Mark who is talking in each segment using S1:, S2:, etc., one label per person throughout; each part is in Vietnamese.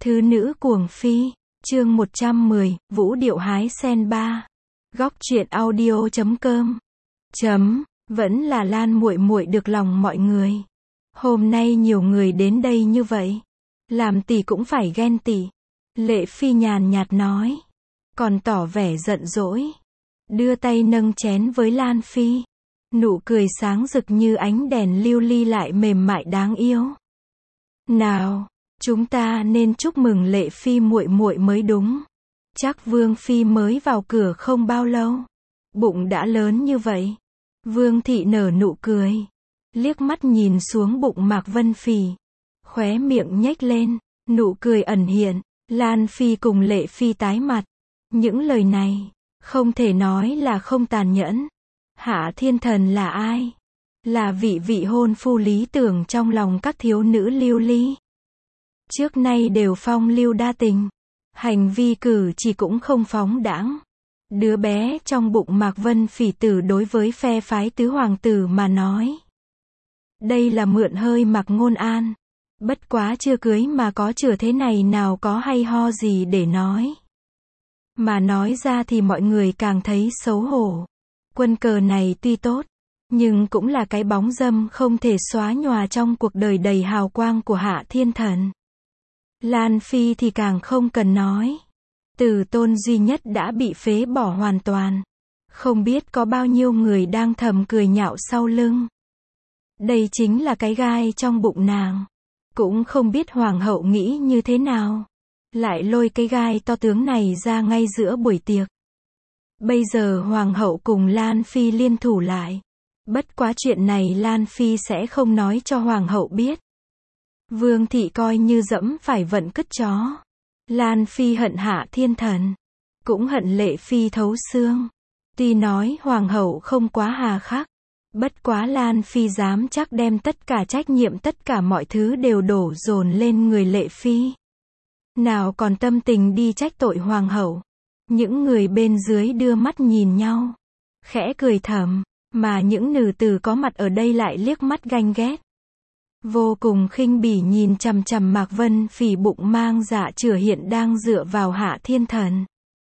S1: Thứ nữ cuồng phi, chương 110, vũ điệu hái sen 3. Góc truyện audio.com. Vẫn là Lan muội muội được lòng mọi người. Hôm nay nhiều người đến đây như vậy, làm tỷ cũng phải ghen tỷ. Lệ Phi nhàn nhạt nói, còn tỏ vẻ giận dỗi, đưa tay nâng chén với Lan Phi. Nụ cười sáng rực như ánh đèn lưu ly lại mềm mại đáng yêu. Nào, chúng ta nên chúc mừng Lệ Phi muội muội mới đúng. Chắc Vương Phi mới vào cửa không bao lâu, bụng đã lớn như vậy. Vương thị nở nụ cười, liếc mắt nhìn xuống bụng Mạc Vân Phì, khóe miệng nhếch lên, nụ cười ẩn hiện. Lan Phi cùng Lệ Phi tái mặt. Những lời này, không thể nói là không tàn nhẫn. Hạ Thiên Thần là ai? Là vị hôn phu lý tưởng trong lòng các thiếu nữ lưu ly. Trước nay đều phong lưu đa tình, hành vi cử chỉ cũng không phóng đãng. Đứa bé trong bụng Mạc Vân Phỉ tử đối với phe phái tứ hoàng tử mà nói, đây là mượn hơi Mạc Ngôn An. Bất quá chưa cưới mà có chửa thế này nào có hay ho gì để nói. Mà nói ra thì mọi người càng thấy xấu hổ. Quân cờ này tuy tốt, nhưng cũng là cái bóng râm không thể xóa nhòa trong cuộc đời đầy hào quang của Hạ Thiên Thần. Lan Phi thì càng không cần nói. Từ tôn duy nhất đã bị phế bỏ hoàn toàn. Không biết có bao nhiêu người đang thầm cười nhạo sau lưng. Đây chính là cái gai trong bụng nàng. Cũng không biết hoàng hậu nghĩ như thế nào, lại lôi cái gai to tướng này ra ngay giữa buổi tiệc. Bây giờ hoàng hậu cùng Lan Phi liên thủ lại. Bất quá chuyện này Lan Phi sẽ không nói cho hoàng hậu biết. Vương thị coi như dẫm phải vận cứt chó. Lan Phi hận Hạ Thiên Thần, cũng hận Lệ Phi thấu xương. Tuy nói hoàng hậu không quá hà khắc, bất quá Lan Phi dám chắc đem tất cả trách nhiệm tất cả mọi thứ đều đổ dồn lên người Lệ Phi. Nào còn tâm tình đi trách tội hoàng hậu. Những người bên dưới đưa mắt nhìn nhau, khẽ cười thầm, mà những nữ tử có mặt ở đây lại liếc mắt ganh ghét. Vô cùng khinh bỉ nhìn chằm chằm Mạc Vân Phỉ bụng mang dạ chửa hiện đang dựa vào Hạ Thiên Thần.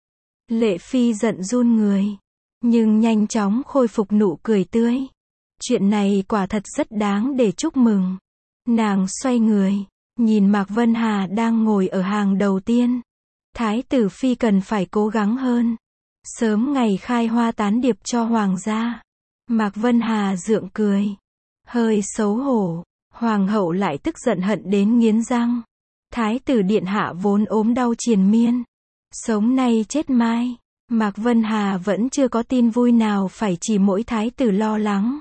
S1: Lệ Phi giận run người, nhưng nhanh chóng khôi phục nụ cười tươi. Chuyện này quả thật rất đáng để chúc mừng. Nàng xoay người, nhìn Mạc Vân Hà đang ngồi ở hàng đầu tiên. Thái tử Phi cần phải cố gắng hơn, sớm ngày khai hoa tán điệp cho hoàng gia. Mạc Vân Hà gượng cười, hơi xấu hổ. Hoàng hậu lại tức giận hận đến nghiến răng. Thái tử điện hạ vốn ốm đau triền miên, sống nay chết mai. Mạc Vân Hà vẫn chưa có tin vui nào, phải chỉ mỗi thái tử lo lắng.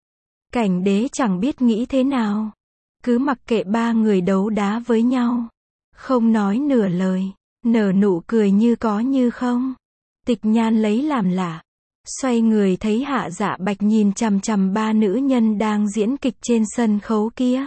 S1: Cảnh đế chẳng biết nghĩ thế nào, cứ mặc kệ ba người đấu đá với nhau, không nói nửa lời, nở nụ cười như có như không. Tịch Nhan lấy làm lạ, xoay người thấy Hạ Dạ Bạch nhìn chằm chằm ba nữ nhân đang diễn kịch trên sân khấu kia.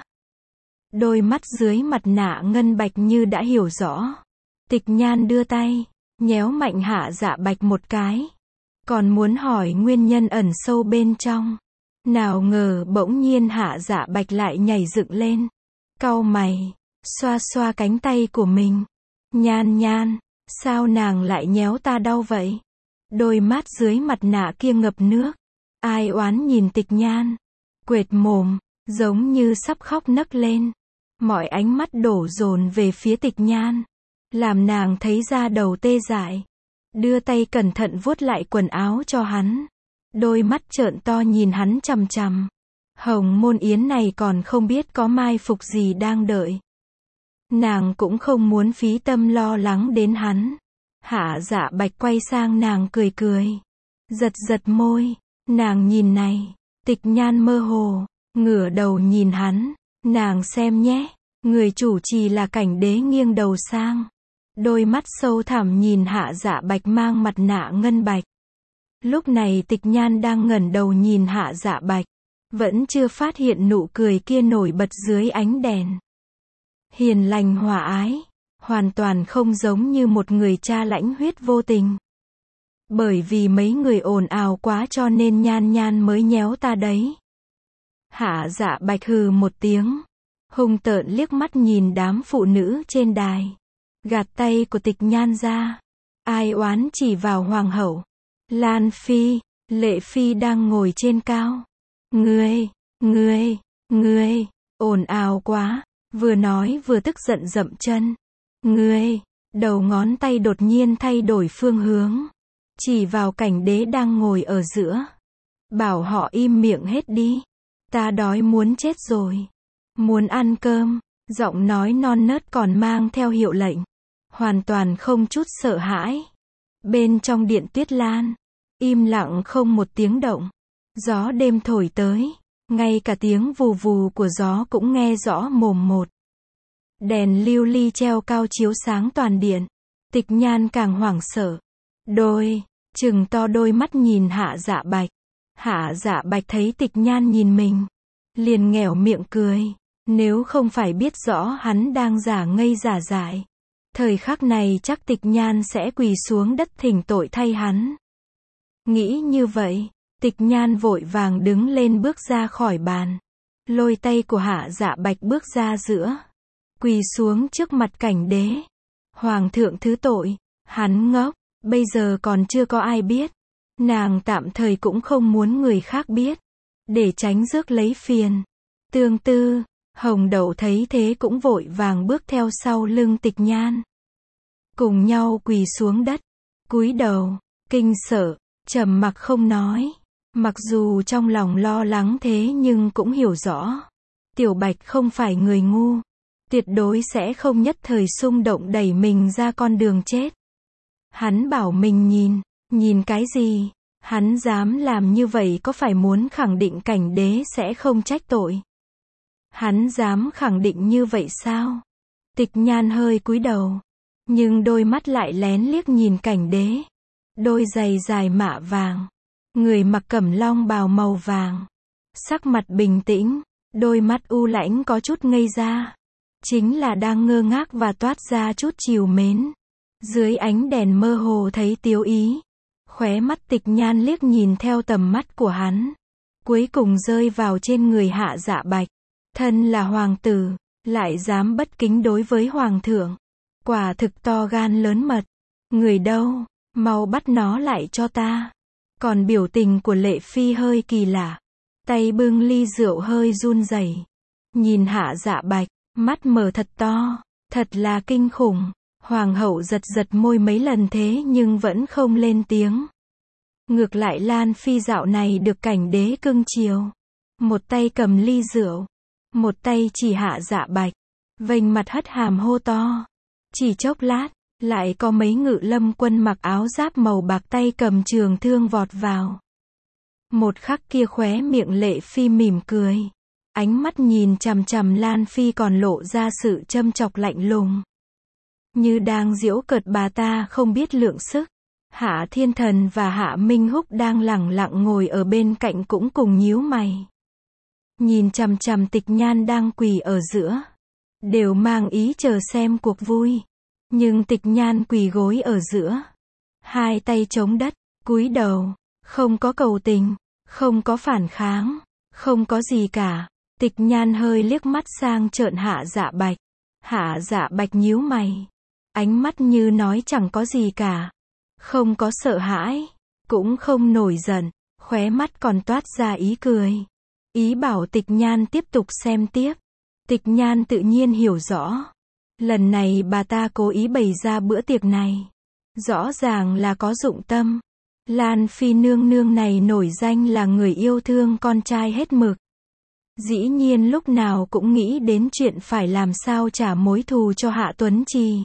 S1: Đôi mắt dưới mặt nạ ngân bạch như đã hiểu rõ. Tịch Nhan đưa tay, nhéo mạnh Hạ Dạ Bạch một cái, còn muốn hỏi nguyên nhân ẩn sâu bên trong. Nào ngờ bỗng nhiên Hạ Dạ Bạch lại nhảy dựng lên, cau mày, xoa xoa cánh tay của mình. Nhan Nhan, sao nàng lại nhéo ta đau vậy? Đôi mắt dưới mặt nạ kia ngập nước, ai oán nhìn Tịch Nhan, quệt mồm, giống như sắp khóc nấc lên. Mọi ánh mắt đổ dồn về phía Tịch Nhan, làm nàng thấy da đầu tê dại. Đưa tay cẩn thận vuốt lại quần áo cho hắn, đôi mắt trợn to nhìn hắn chằm chằm. Hồng Môn Yến này còn không biết có mai phục gì đang đợi. Nàng cũng không muốn phí tâm lo lắng đến hắn. Hạ Dạ Bạch quay sang nàng cười cười, giật giật môi. Nàng nhìn này. Tịch Nhan mơ hồ, ngửa đầu nhìn hắn. Nàng xem nhé. Người chủ trì là cảnh đế nghiêng đầu sang, đôi mắt sâu thẳm nhìn Hạ Dạ Bạch mang mặt nạ ngân bạch. Lúc này Tịch Nhan đang ngẩng đầu nhìn Hạ Dạ Bạch, vẫn chưa phát hiện nụ cười kia nổi bật dưới ánh đèn. Hiền lành hòa ái, hoàn toàn không giống như một người cha lãnh huyết vô tình. Bởi vì mấy người ồn ào quá cho nên Nhan Nhan mới nhéo ta đấy. Hạ Dạ Bạch hừ một tiếng, hung tợn liếc mắt nhìn đám phụ nữ trên đài. gạt tay của Tịch Nhan ra. Ai oán chỉ vào hoàng hậu. Lan Phi, Lệ Phi đang ngồi trên cao. Ngươi, ồn ào quá, vừa nói vừa tức giận dậm chân. Ngươi, đầu ngón tay đột nhiên thay đổi phương hướng. Chỉ vào Cảnh Đế đang ngồi ở giữa. Bảo họ im miệng hết đi. Ta đói muốn chết rồi. Muốn ăn cơm. Giọng nói non nớt còn mang theo hiệu lệnh. Hoàn toàn không chút sợ hãi. Bên trong điện Tuyết Lan. Im lặng không một tiếng động. Gió đêm thổi tới. Ngay cả tiếng vù vù của gió cũng nghe rõ mồm một. Đèn lưu ly treo cao chiếu sáng toàn điện. Tịch Nhan càng hoảng sợ. Trừng to đôi mắt nhìn Hạ Dạ Bạch. Hạ Dạ Bạch thấy Tịch Nhan nhìn mình. Liền nghẻo miệng cười. Nếu không phải biết rõ hắn đang giả ngây giả dại. Thời khắc này chắc Tịch Nhan sẽ quỳ xuống đất thỉnh tội thay hắn. Nghĩ như vậy, Tịch Nhan vội vàng đứng lên bước ra khỏi bàn. Lôi tay của Hạ Dạ Bạch bước ra giữa. Quỳ xuống trước mặt Cảnh Đế. Hoàng thượng thứ tội. Hắn ngốc. Bây giờ còn chưa có ai biết. Nàng tạm thời cũng không muốn người khác biết. Để tránh rước lấy phiền. Tương tư, Hồng Đậu thấy thế cũng vội vàng bước theo sau lưng Tịch Nhan. Cùng nhau quỳ xuống đất. Cúi đầu, kinh sợ, trầm mặc không nói. Mặc dù trong lòng lo lắng thế nhưng cũng hiểu rõ. Tiểu Bạch không phải người ngu. Tuyệt đối sẽ không nhất thời xung động đẩy mình ra con đường chết. Hắn bảo mình nhìn cái gì? Hắn dám làm như vậy có phải muốn khẳng định Cảnh Đế sẽ không trách tội? Hắn dám khẳng định như vậy sao? Tịch Nhan hơi cúi đầu. Nhưng đôi mắt lại lén liếc nhìn Cảnh Đế. Đôi giày dài mạ vàng. Người mặc cẩm long bào màu vàng. Sắc mặt bình tĩnh. Đôi mắt u lãnh có chút ngây ra. Chính là đang ngơ ngác và toát ra chút trìu mến. Dưới ánh đèn mơ hồ thấy tiếu ý. Khóe mắt Tịch Nhan liếc nhìn theo tầm mắt của hắn. Cuối cùng rơi vào trên người Hạ Dạ Bạch. Thân là hoàng tử, lại dám bất kính đối với hoàng thượng. Quả thực to gan lớn mật. Người đâu, mau bắt nó lại cho ta. Còn biểu tình của Lệ Phi hơi kỳ lạ. Tay bưng ly rượu hơi run rẩy. Nhìn Hạ Dạ Bạch, mắt mở thật to. Thật là kinh khủng. Hoàng hậu giật giật môi mấy lần thế nhưng vẫn không lên tiếng. Ngược lại Lan Phi dạo này được Cảnh Đế cưng chiều. Một tay cầm ly rượu. Một tay chỉ Hạ Dạ Bạch. Vênh mặt hất hàm hô to. Chỉ chốc lát, lại có mấy ngự lâm quân mặc áo giáp màu bạc tay cầm trường thương vọt vào. Một khắc kia khóe miệng Lệ Phi mỉm cười. Ánh mắt nhìn chằm chằm Lan Phi còn lộ ra sự châm chọc lạnh lùng. Như đang giễu cợt bà ta không biết lượng sức. Hạ Thiên Thần và Hạ Minh Húc đang lẳng lặng ngồi ở bên cạnh cũng cùng nhíu mày. Nhìn chằm chằm Tịch Nhan đang quỳ ở giữa. Đều mang ý chờ xem cuộc vui. Nhưng Tịch Nhan quỳ gối ở giữa. Hai tay chống đất, cúi đầu. Không có cầu tình, không có phản kháng, không có gì cả. Tịch Nhan hơi liếc mắt sang trợn Hạ Dạ Bạch. Hạ Dạ Bạch nhíu mày. Ánh mắt như nói chẳng có gì cả. Không có sợ hãi, cũng không nổi giận, khóe mắt còn toát ra ý cười. Ý bảo Tịch Nhan tiếp tục xem tiếp. Tịch Nhan tự nhiên hiểu rõ. Lần này bà ta cố ý bày ra bữa tiệc này. Rõ ràng là có dụng tâm. Lan Phi nương nương này nổi danh là người yêu thương con trai hết mực. Dĩ nhiên lúc nào cũng nghĩ đến chuyện phải làm sao trả mối thù cho Hạ Tuấn Trì.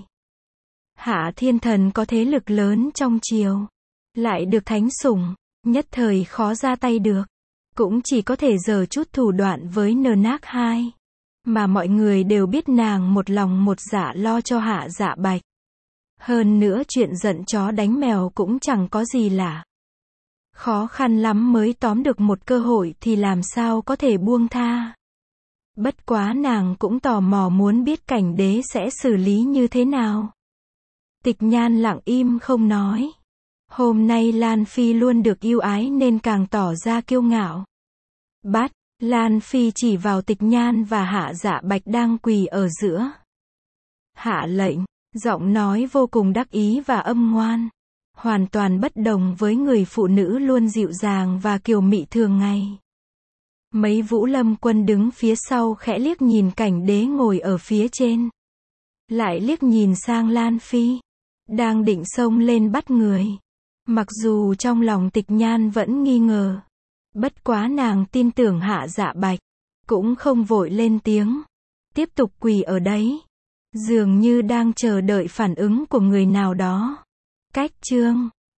S1: Hạ Thiên Thần có thế lực lớn trong triều, lại được thánh sủng, nhất thời khó ra tay được. Cũng chỉ có thể giở chút thủ đoạn với Nnak hai. Mà mọi người đều biết nàng một lòng một dạ lo cho Hạ Dạ Bạch. Hơn nữa chuyện giận chó đánh mèo cũng chẳng có gì lạ. Khó khăn lắm mới tóm được một cơ hội thì làm sao có thể buông tha. Bất quá nàng cũng tò mò muốn biết Cảnh Đế sẽ xử lý như thế nào. Tịch Nhan lặng im không nói. Hôm nay Lan Phi luôn được yêu ái nên càng tỏ ra kiêu ngạo. Bắt, Lan Phi chỉ vào Tịch Nhan và Hạ Dạ Bạch đang quỳ ở giữa. Hạ lệnh, Giọng nói vô cùng đắc ý và âm ngoan. Hoàn toàn bất đồng với người phụ nữ luôn dịu dàng và kiều mị thường ngày. Mấy Vũ Lâm quân đứng phía sau khẽ liếc nhìn Cảnh Đế ngồi ở phía trên. Lại liếc nhìn sang Lan Phi. Đang định xông lên bắt người. Mặc dù trong lòng Tịch Nhan vẫn nghi ngờ. Bất quá nàng tin tưởng Hạ Dạ Bạch. Cũng không vội lên tiếng. Tiếp tục quỳ ở đấy. Dường như đang chờ đợi phản ứng của người nào đó. Cách chương